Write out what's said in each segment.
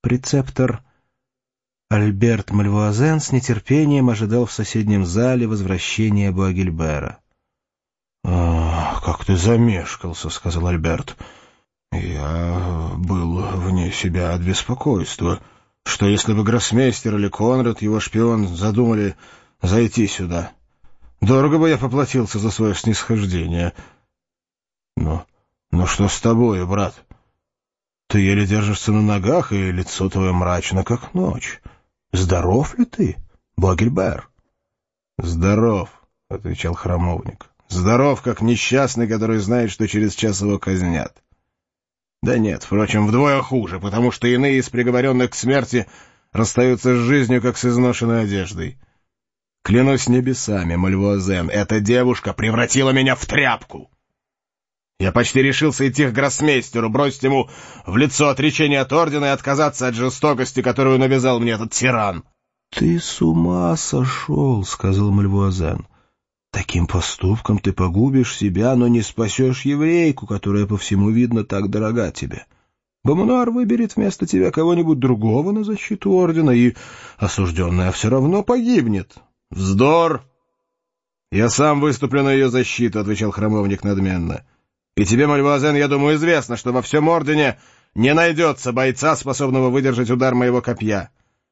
Прецептор Альберт Мальвуазен с нетерпением ожидал в соседнем зале возвращения Буагильбера. «Как ты замешкался», — сказал Альберт. «Я был вне себя от беспокойства. Что если бы гроссмейстер или Конрад, его шпион, задумали зайти сюда? Дорого бы я поплатился за свое снисхождение. Но что с тобой, брат? Ты еле держишься на ногах, и лицо твое мрачно, как ночь. Здоров ли ты, Буагильбер?» «Здоров», — отвечал храмовник. «Здоров, как несчастный, который знает, что через час его казнят. Да нет, впрочем, вдвое хуже, потому что иные из приговоренных к смерти расстаются с жизнью, как с изношенной одеждой. Клянусь небесами, Мальвуазен, эта девушка превратила меня в тряпку. Я почти решился идти к гроссмейстеру, бросить ему в лицо отречение от ордена и отказаться от жестокости, которую навязал мне этот тиран». «Ты с ума сошел», — сказал Мальвуазен. «Таким поступком ты погубишь себя, но не спасешь еврейку, которая, по всему видно, так дорога тебе. Бомонуар выберет вместо тебя кого-нибудь другого на защиту ордена, и осужденная все равно погибнет». «Вздор! Я сам выступлю на ее защиту», — отвечал храмовник надменно. «И тебе, Мальвуазен, я думаю, известно, что во всем ордене не найдется бойца, способного выдержать удар моего копья».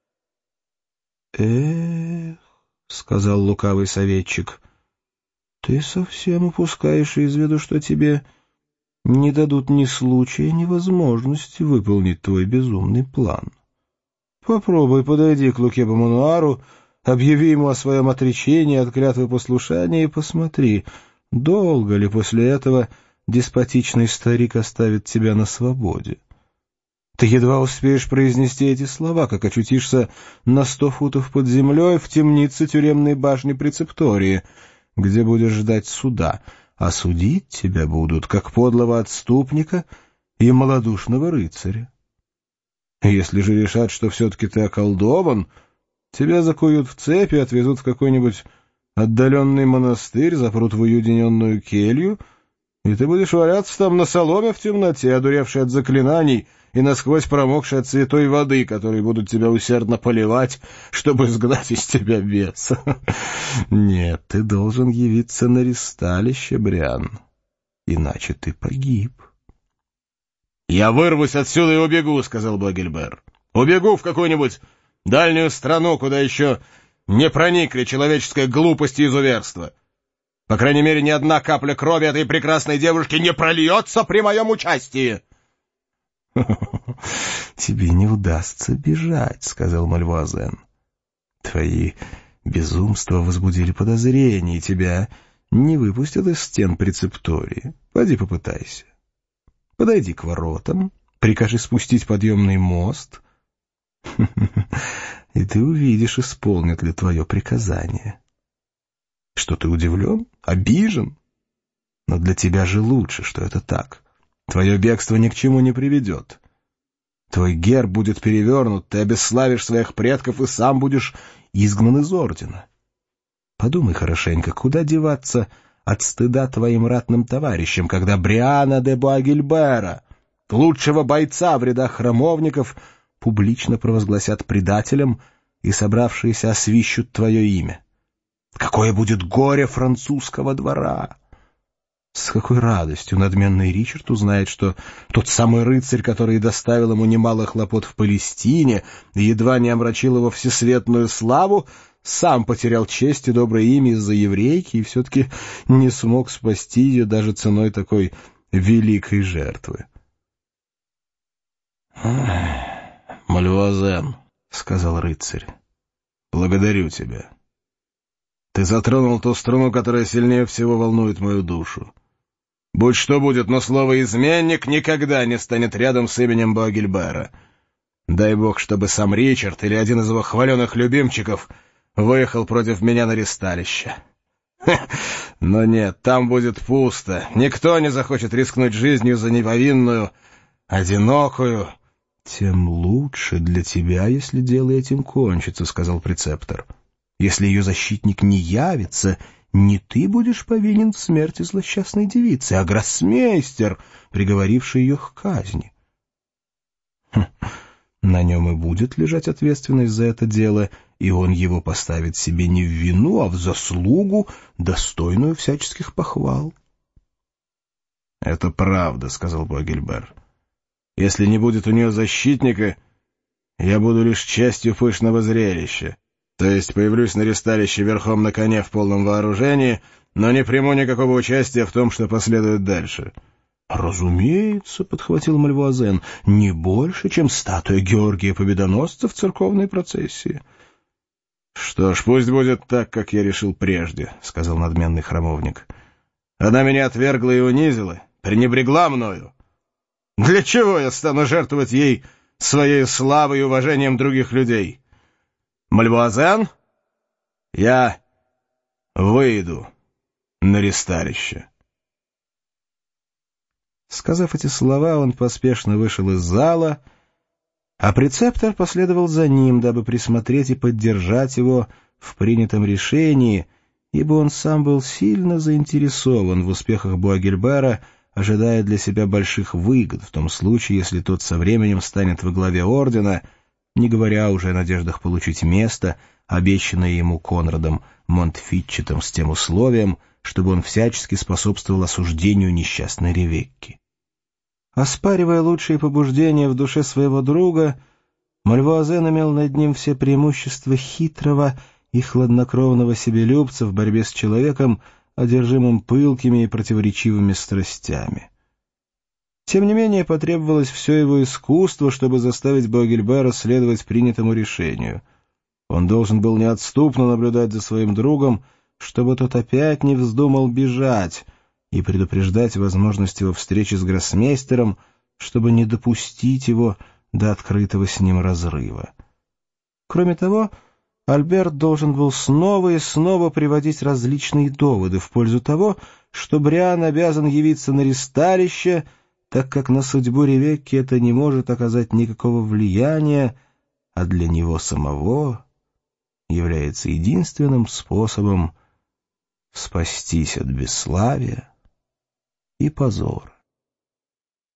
«Эх», — сказал лукавый советчик, — «ты совсем упускаешь из виду, что тебе не дадут ни случая, ни возможности выполнить твой безумный план. Попробуй подойди к Луке Бомонуару, объяви ему о своем отречении от клятвы послушания и посмотри, долго ли после этого деспотичный старик оставит тебя на свободе. Ты едва успеешь произнести эти слова, как очутишься на 100 футов под землей в темнице тюремной башни Прецептории, где будешь ждать суда, а судить тебя будут как подлого отступника и малодушного рыцаря. Если же решат, что все-таки ты околдован, тебя закуют в цепи, отвезут в какой-нибудь отдаленный монастырь, запрут в уединенную келью, и ты будешь валяться там на соломе в темноте, одуревший от заклинаний и насквозь промокший от святой воды, которые будут тебя усердно поливать, чтобы сгнать из тебя беса. Нет, ты должен явиться на ристалище, Бриан, иначе ты погиб». «Я вырвусь отсюда и убегу», — сказал Буагильбер. «Убегу в какую-нибудь дальнюю страну, куда еще не проникли человеческая глупость и изуверство. По крайней мере, ни одна капля крови этой прекрасной девушки не прольется при моем участии». «Тебе не удастся бежать», — сказал Мальвуазен. «Твои безумства возбудили подозрения, и тебя не выпустят из стен Прецептории. Пойди попытайся. Подойди к воротам, прикажи спустить подъемный мост, и ты увидишь, исполнят ли твое приказание. Что, ты удивлен? Обижен? Но для тебя же лучше, что это так. Твое бегство ни к чему не приведет. Твой герб будет перевернут, ты обесславишь своих предков и сам будешь изгнан из ордена. Подумай хорошенько, куда деваться от стыда твоим ратным товарищам, когда Бриана де Буагильбера, лучшего бойца в рядах храмовников, публично провозгласят предателем и собравшиеся освищут твое имя? Какое будет горе французского двора! С какой радостью надменный Ричард узнает, что тот самый рыцарь, который доставил ему немало хлопот в Палестине и едва не омрачил его всесветную славу, сам потерял честь и доброе имя из-за еврейки и все-таки не смог спасти ее даже ценой такой великой жертвы. «Мальвуазен», — сказал рыцарь, — «благодарю тебя. Ты затронул ту струну, которая сильнее всего волнует мою душу. Будь что будет, но слово «изменник» никогда не станет рядом с именем Буагильбера. Дай бог, чтобы сам Ричард или один из его хваленых любимчиков выехал против меня на ристалище. Но нет, там будет пусто. Никто не захочет рискнуть жизнью за неповинную, одинокую. — Тем лучше для тебя, если дело этим кончится, — сказал прецептор. — Если ее защитник не явится, не ты будешь повинен в смерти злосчастной девицы, а гроссмейстер, приговоривший ее к казни. — на нем и будет лежать ответственность за это дело, и он его поставит себе не в вину, а в заслугу, достойную всяческих похвал. — Это правда, — сказал Буагильбер. — Если не будет у нее защитника, я буду лишь частью пышного зрелища, то есть появлюсь на ресталище верхом на коне в полном вооружении, но не приму никакого участия в том, что последует дальше. — Разумеется, — подхватил Мальвуазен, — не больше, чем статуя Георгия Победоносца в церковной процессии. — Что ж, пусть будет так, как я решил прежде, — сказал надменный храмовник. — Она меня отвергла и унизила, пренебрегла мною. Для чего я стану жертвовать ей своей славой и уважением других людей? Мальвуазен, я выйду на ресталище. Сказав эти слова, он поспешно вышел из зала, а прецептор последовал за ним, дабы присмотреть и поддержать его в принятом решении, ибо он сам был сильно заинтересован в успехах Буагильбера, ожидая для себя больших выгод в том случае, если тот со временем станет во главе ордена, не говоря уже о надеждах получить место, обещанное ему Конрадом Монтфитчетом с тем условием, чтобы он всячески способствовал осуждению несчастной Ревекки. Оспаривая лучшие побуждения в душе своего друга, Мальвуазен имел над ним все преимущества хитрого и хладнокровного себелюбца в борьбе с человеком, одержимым пылкими и противоречивыми страстями. Тем не менее, потребовалось все его искусство, чтобы заставить Буагильбера следовать принятому решению. Он должен был неотступно наблюдать за своим другом, чтобы тот опять не вздумал бежать, и предупреждать возможность его встречи с гроссмейстером, чтобы не допустить его до открытого с ним разрыва. Кроме того, Альберт должен был снова и снова приводить различные доводы в пользу того, что Бриан обязан явиться на ресталище, так как на судьбу Ревекки это не может оказать никакого влияния, а для него самого является единственным способом спастись от бесславия и позора.